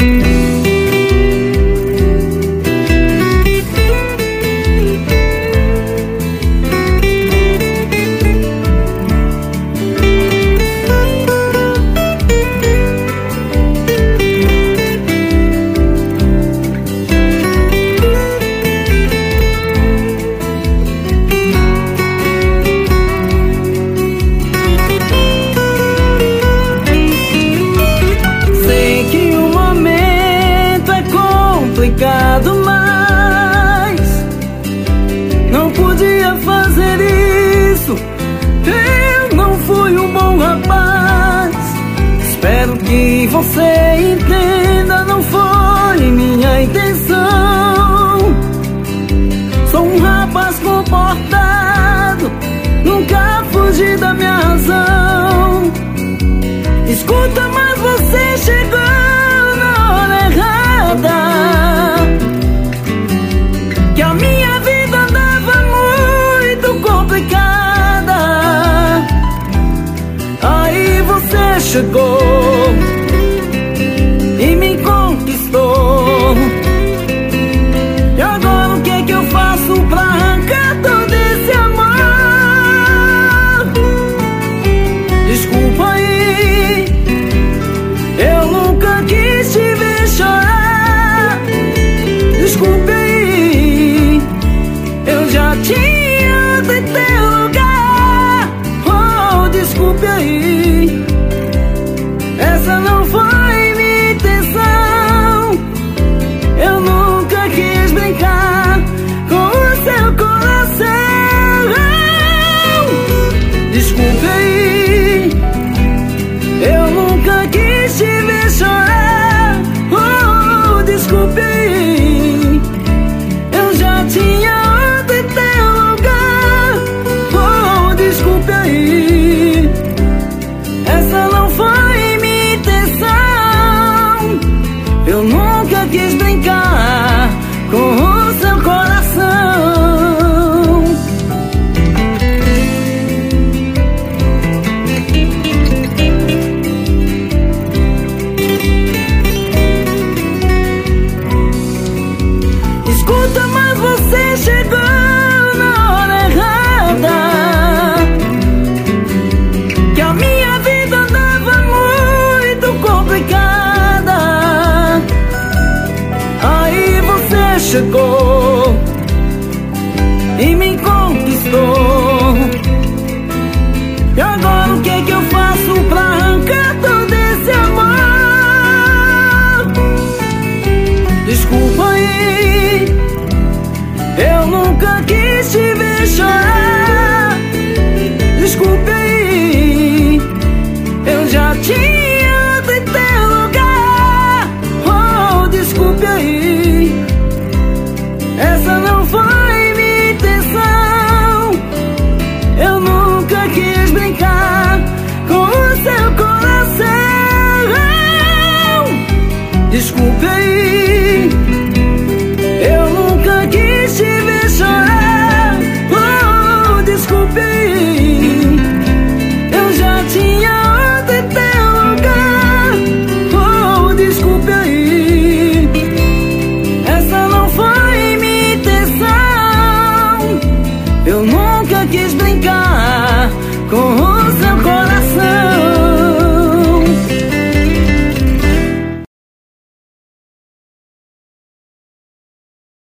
Mas não podia fazer isso. Eu não fui um bom rapaz. Espero que você entenda, não foi minha intenção. Sou um rapaz comportado, nunca fugi da minha razão. Escuta, mas você chegou na hora errada. Que a minha vida andava muito complicada. Aí você chegou e me conquistou. E agora o que é que eu faço pra arrancar todo esse amor? Desculpa aí, eu nunca quis te ver chorar. Desculpe aí, eu já tinha de teu lugar. Oh, desculpe aí, essa não foi minha intenção. Eu nunca quis brincar com o seu coração. Desculpe aí, eu nunca quis te ver chorar. Oh, desculpe aí, eu já tinha outro em teu lugar. Oh, desculpe aí, essa não foi minha intenção. Eu nunca quis brincar com o seu coração. Escuta, mas você chegou na hora errada. Que a minha vida andava muito complicada. Aí você chegou